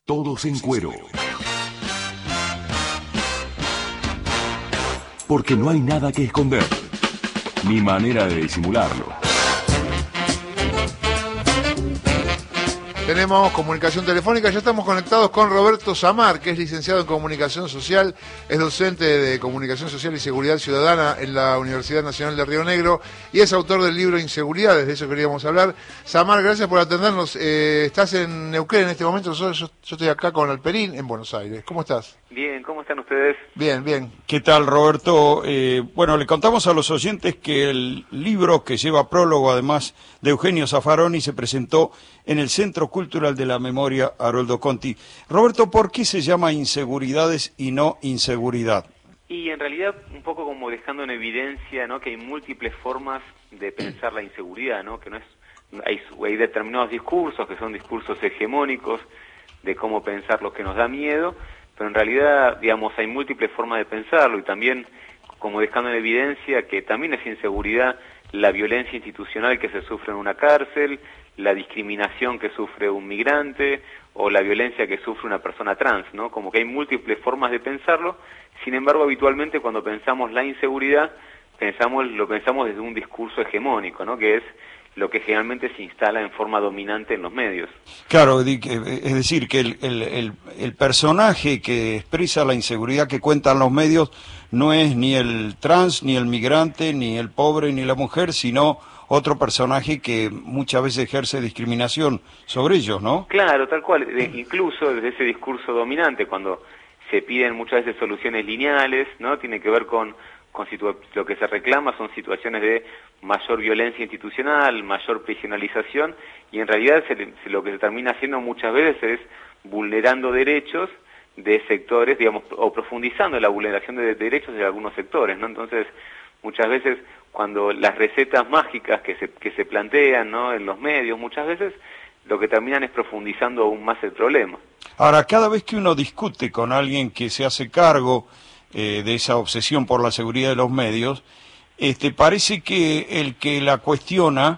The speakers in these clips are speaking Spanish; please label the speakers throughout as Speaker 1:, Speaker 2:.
Speaker 1: Todos en cuero. Porque no hay nada que esconder, ni manera de disimularlo.
Speaker 2: Tenemos comunicación telefónica, ya estamos conectados con Roberto Samar, que es licenciado en Comunicación Social, es docente de Comunicación Social y Seguridad Ciudadana en la Universidad Nacional de Río Negro y es autor del libro Inseguridades, de eso queríamos hablar. Samar, gracias por atendernos. Estás en Neuquén en este momento, yo estoy acá con Alperín en Buenos Aires. ¿Cómo estás?
Speaker 3: Bien, ¿cómo están ustedes?
Speaker 2: Bien, bien.
Speaker 4: ¿Qué tal, Roberto? Bueno, le contamos a los oyentes que el libro, que lleva prólogo además de Eugenio Zaffaroni, se presentó en el Centro Cultural de la Memoria Haroldo Conti. Roberto, ¿por qué se llama Inseguridades y no Inseguridad?
Speaker 3: Y en realidad un poco como dejando en evidencia, ¿no?, que hay múltiples formas de pensar la inseguridad, ¿no? Que no es hay determinados discursos que son discursos hegemónicos de cómo pensar lo que nos da miedo, pero en realidad, digamos, hay múltiples formas de pensarlo y también como dejando en evidencia que también es inseguridad la violencia institucional que se sufre en una cárcel, la discriminación que sufre un migrante o la violencia que sufre una persona trans, ¿no? Como que hay múltiples formas de pensarlo. Sin embargo, habitualmente cuando pensamos la inseguridad, lo pensamos desde un discurso hegemónico, ¿no? Que es lo que generalmente se instala en forma dominante en los medios.
Speaker 4: Claro, es decir, que el personaje que expresa la inseguridad que cuentan los medios no es ni el trans, ni el migrante, ni el pobre, ni la mujer, sino otro personaje que muchas veces ejerce discriminación sobre ellos, ¿no?
Speaker 3: Claro, tal cual. Incluso desde ese discurso dominante, cuando se piden muchas veces soluciones lineales, ¿no? Tiene que ver con lo que se reclama son situaciones de mayor violencia institucional, mayor prisionalización, y en realidad lo que se termina haciendo muchas veces es vulnerando derechos de sectores, digamos, o profundizando la vulneración de derechos de algunos sectores, ¿no? Entonces, muchas veces cuando las recetas mágicas que se plantean, ¿no?, en los medios, muchas veces lo que terminan es profundizando aún más el problema.
Speaker 4: Ahora, cada vez que uno discute con alguien que se hace cargo de esa obsesión por la seguridad de los medios, parece que el que la cuestiona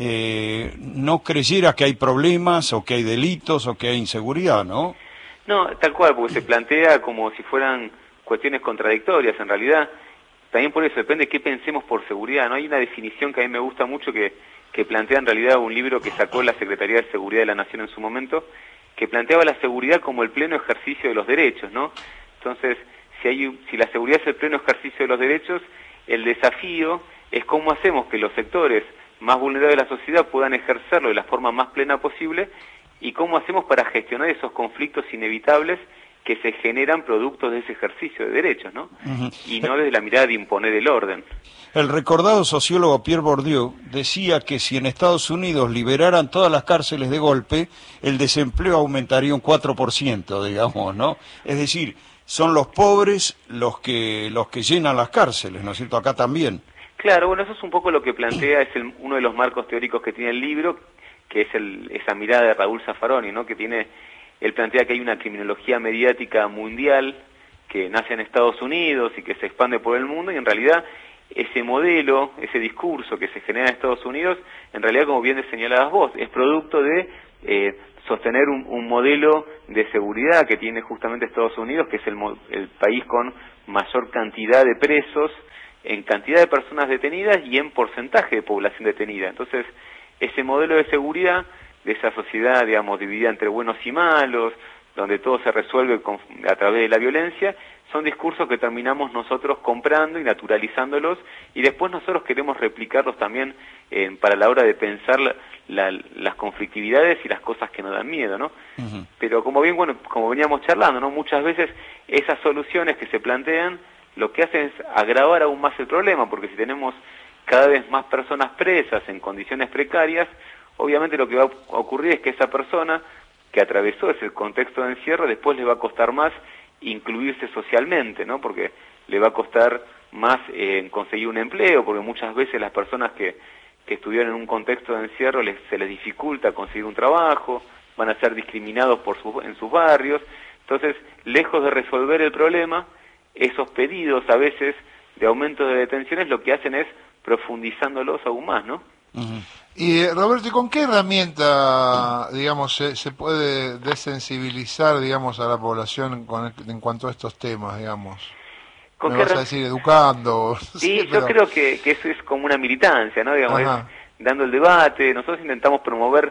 Speaker 4: no creyera que hay problemas o que hay delitos o que hay inseguridad, ¿no?
Speaker 3: No, tal cual, porque se plantea como si fueran cuestiones contradictorias. En realidad, también por eso depende de qué pensemos por seguridad, ¿no? Hay una definición que a mí me gusta mucho que plantea en realidad un libro que sacó la Secretaría de Seguridad de la Nación en su momento, que planteaba la seguridad como el pleno ejercicio de los derechos, ¿no? Entonces, si la seguridad es el pleno ejercicio de los derechos, el desafío es cómo hacemos que los sectores más vulnerables de la sociedad puedan ejercerlo de la forma más plena posible y cómo hacemos para gestionar esos conflictos inevitables que se generan productos de ese ejercicio de derechos, ¿no?
Speaker 4: Uh-huh.
Speaker 3: Y no desde la mirada de imponer el orden.
Speaker 4: El recordado sociólogo Pierre Bourdieu decía que si en Estados Unidos liberaran todas las cárceles de golpe, el desempleo aumentaría un 4%, digamos, ¿no? Es decir, son los pobres los que llenan las cárceles, ¿no es cierto? Acá también.
Speaker 3: Claro, bueno, eso es un poco lo que plantea, uno de los marcos teóricos que tiene el libro, que es esa mirada de Raúl Zaffaroni, ¿no? Él plantea que hay una criminología mediática mundial que nace en Estados Unidos y que se expande por el mundo, y en realidad ese modelo, ese discurso que se genera en Estados Unidos, en realidad, como bien señalabas vos, es producto de sostener un modelo de seguridad que tiene justamente Estados Unidos, que es el país con mayor cantidad de presos, en cantidad de personas detenidas y en porcentaje de población detenida. Entonces, ese modelo de seguridad de esa sociedad, digamos, dividida entre buenos y malos, donde todo se resuelve a través de la violencia, son discursos que terminamos nosotros comprando y naturalizándolos, y después nosotros queremos replicarlos también para la hora de pensar las conflictividades y las cosas que nos dan miedo, ¿no? Uh-huh. Pero como veníamos charlando, ¿no? Muchas veces esas soluciones que se plantean lo que hacen es agravar aún más el problema, porque si tenemos cada vez más personas presas en condiciones precarias, obviamente lo que va a ocurrir es que esa persona que atravesó ese contexto de encierro después le va a costar más incluirse socialmente, ¿no? Porque le va a costar más conseguir un empleo, porque muchas veces las personas que estuvieron en un contexto de encierro se les dificulta conseguir un trabajo, van a ser discriminados en sus barrios. Entonces, lejos de resolver el problema, esos pedidos a veces de aumento de detenciones lo que hacen es profundizándolos aún más, ¿no?
Speaker 4: Ujú.
Speaker 2: Y Roberto, ¿y con qué herramienta, digamos, se puede desensibilizar, digamos, a la población en cuanto a estos temas, digamos?
Speaker 3: ¿Con
Speaker 2: Me
Speaker 3: qué
Speaker 2: vas a decir educando, no sé,
Speaker 3: Sí, yo
Speaker 2: pero...
Speaker 3: creo que eso es como una militancia, ¿no? Digamos, es
Speaker 2: Ajá,
Speaker 3: dando el debate. Nosotros intentamos promover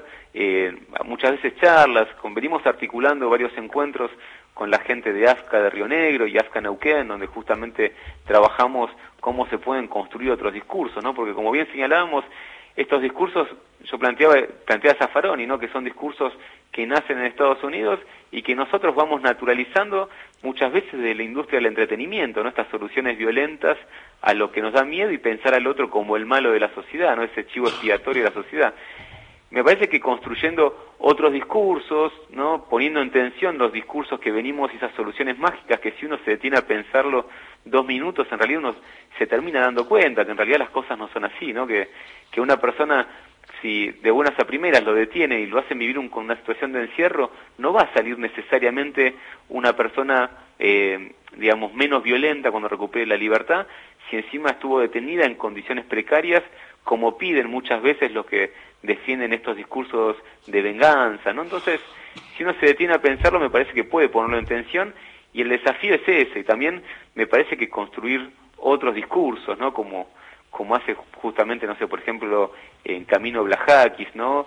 Speaker 3: muchas veces charlas, venimos articulando varios encuentros con la gente de AFCA de Río Negro y AFCA Neuquén, donde justamente trabajamos cómo se pueden construir otros discursos, ¿no? Porque como bien señalábamos, estos discursos, yo plantea Zaffaroni, ¿no? Que son discursos que nacen en Estados Unidos y que nosotros vamos naturalizando muchas veces de la industria del entretenimiento, ¿no? Estas soluciones violentas a lo que nos da miedo y pensar al otro como el malo de la sociedad, ¿no? Ese chivo expiatorio de la sociedad. Me parece que construyendo otros discursos, ¿no? Poniendo en tensión los discursos que venimos y esas soluciones mágicas que si uno se detiene a pensarlo 2 minutos, en realidad uno se termina dando cuenta que en realidad las cosas no son así, ¿no? Que una persona, si de buenas a primeras lo detiene y lo hacen vivir con una situación de encierro, no va a salir necesariamente una persona, digamos, menos violenta cuando recupere la libertad, si encima estuvo detenida en condiciones precarias, como piden muchas veces los que defienden estos discursos de venganza, ¿no? Entonces, si uno se detiene a pensarlo, me parece que puede ponerlo en tensión, y el desafío es ese, y también me parece que construir otros discursos, ¿no? Como hace justamente, no sé, por ejemplo, en Camino Blajakis, ¿no?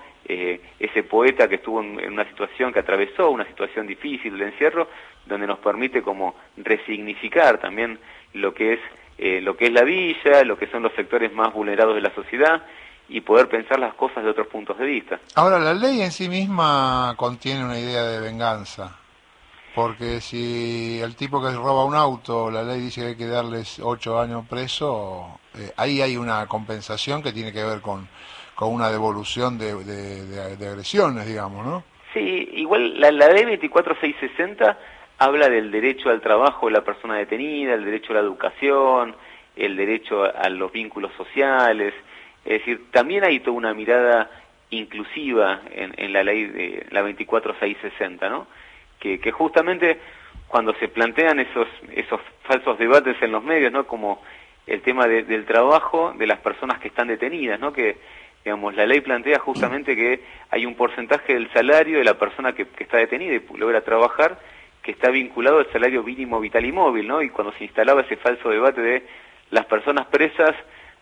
Speaker 3: Ese poeta que estuvo en una situación, que atravesó una situación difícil de encierro, donde nos permite como resignificar también lo que es la villa, lo que son los sectores más vulnerados de la sociedad, y poder pensar las cosas de otros puntos de vista.
Speaker 2: ahora, la ley en sí misma contiene una idea de venganza, porque si el tipo que roba un auto, la ley dice que hay que darles 8 años preso, ahí hay una compensación que tiene que ver con una devolución de agresiones, digamos, ¿no?
Speaker 3: Sí, igual la ley 24660 habla del derecho al trabajo de la persona detenida, el derecho a la educación, el derecho a los vínculos sociales. Es decir, también hay toda una mirada inclusiva en la ley de la 24660, ¿no? Que justamente cuando se plantean esos falsos debates en los medios, ¿no? Como el tema del trabajo de las personas que están detenidas, ¿no? Que, digamos, la ley plantea justamente que hay un porcentaje del salario de la persona que está detenida y logra trabajar, que está vinculado al salario mínimo vital y móvil, ¿no? Y cuando se instalaba ese falso debate de las personas presas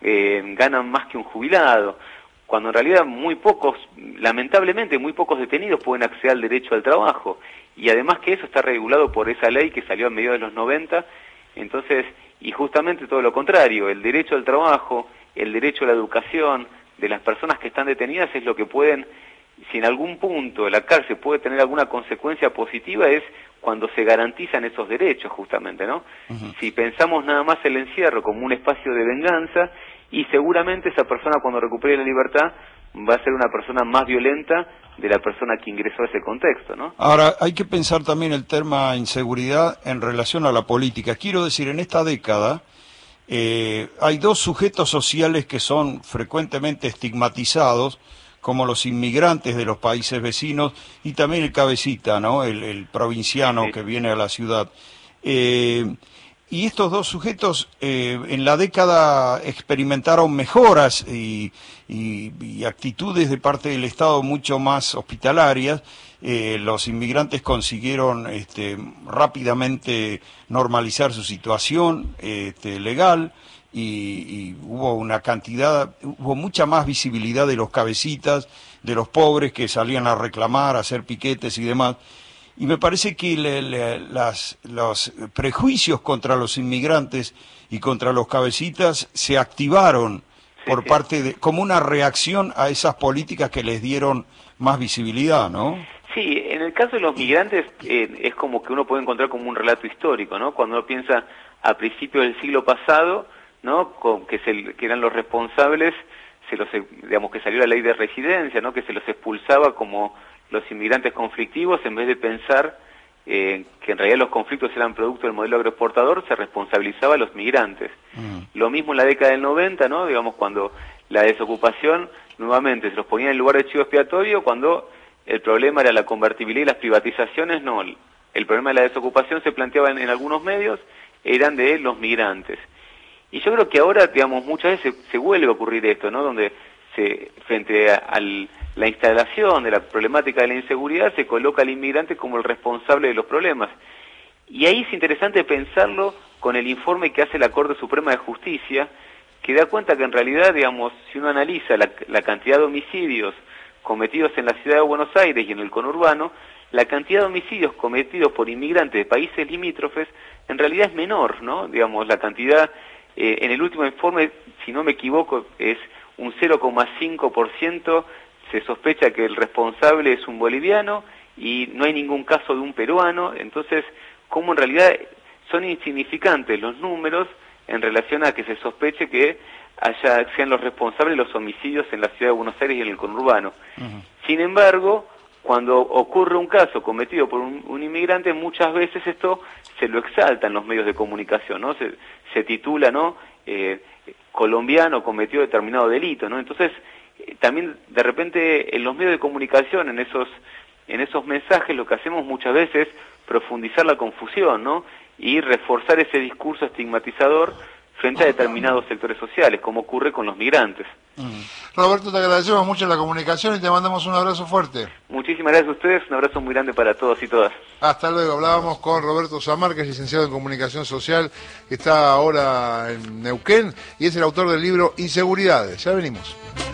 Speaker 3: ganan más que un jubilado, cuando en realidad muy pocos, lamentablemente muy pocos detenidos pueden acceder al derecho al trabajo, y además que eso está regulado por esa ley que salió a mediados de los 90, entonces, y justamente todo lo contrario, el derecho al trabajo, el derecho a la educación de las personas que están detenidas es lo que pueden, si en algún punto la cárcel puede tener alguna consecuencia positiva, es cuando se garantizan esos derechos justamente, ¿no?
Speaker 4: Ujú.
Speaker 3: Si pensamos nada más el encierro como un espacio de venganza, y seguramente esa persona cuando recupere la libertad va a ser una persona más violenta de la persona que ingresó a ese contexto, ¿no?
Speaker 4: Ahora, hay que pensar también el tema inseguridad en relación a la política. Quiero decir, en esta década hay dos sujetos sociales que son frecuentemente estigmatizados, como los inmigrantes de los países vecinos y también el cabecita, ¿no? El provinciano
Speaker 3: Sí.
Speaker 4: que viene a la ciudad. Y estos dos sujetos en la década experimentaron mejoras y actitudes de parte del Estado mucho más hospitalarias. Los inmigrantes consiguieron rápidamente normalizar su situación legal y hubo hubo mucha más visibilidad de los cabecitas, de los pobres que salían a reclamar, a hacer piquetes y demás. Y me parece que los prejuicios contra los inmigrantes y contra los cabecitas se activaron por
Speaker 3: Sí.
Speaker 4: parte como una reacción a esas políticas que les dieron más visibilidad, ¿no?
Speaker 3: Sí, en el caso de los migrantes es como que uno puede encontrar como un relato histórico, ¿no? Cuando uno piensa a principios del siglo pasado, ¿no? Que eran los responsables, digamos que salió la ley de residencia, ¿no? Que se los expulsaba como los inmigrantes conflictivos, en vez de pensar que en realidad los conflictos eran producto del modelo agroexportador, se responsabilizaba a los migrantes. Lo mismo en la década del 90, ¿no? Digamos, cuando la desocupación, nuevamente, se los ponía en lugar de chivo expiatorio, cuando el problema era la convertibilidad y las privatizaciones, no. El problema de la desocupación se planteaba en algunos medios, eran de los migrantes. Y yo creo que ahora, digamos, muchas veces se vuelve a ocurrir esto, ¿no? Donde frente a la instalación de la problemática de la inseguridad, se coloca al inmigrante como el responsable de los problemas. Y ahí es interesante pensarlo con el informe que hace la Corte Suprema de Justicia, que da cuenta que en realidad, digamos, si uno analiza la cantidad de homicidios cometidos en la ciudad de Buenos Aires y en el conurbano, la cantidad de homicidios cometidos por inmigrantes de países limítrofes en realidad es menor, ¿no? Digamos, la cantidad, en el último informe, si no me equivoco, es un 0,5%, se sospecha que el responsable es un boliviano y no hay ningún caso de un peruano. Entonces, como en realidad son insignificantes los números en relación a que se sospeche que sean los responsables los homicidios en la ciudad de Buenos Aires y en el conurbano. Sin embargo, cuando ocurre un caso cometido por un inmigrante, muchas veces esto se lo exalta en los medios de comunicación, ¿no? Se titula, ¿no? Colombiano cometió determinado delito, ¿no? Entonces, también de repente en los medios de comunicación, en esos mensajes, lo que hacemos muchas veces es profundizar la confusión, ¿no? Y reforzar ese discurso estigmatizador frente a determinados sectores sociales, como ocurre con los migrantes.
Speaker 2: Roberto, te agradecemos mucho la comunicación y te mandamos un abrazo fuerte.
Speaker 3: Muchísimas gracias a ustedes, un abrazo muy grande para todos y todas.
Speaker 2: Hasta luego. Hablábamos con Roberto Samar, que es licenciado en Comunicación Social, que está ahora en Neuquén y es el autor del libro Inseguridades. Ya venimos.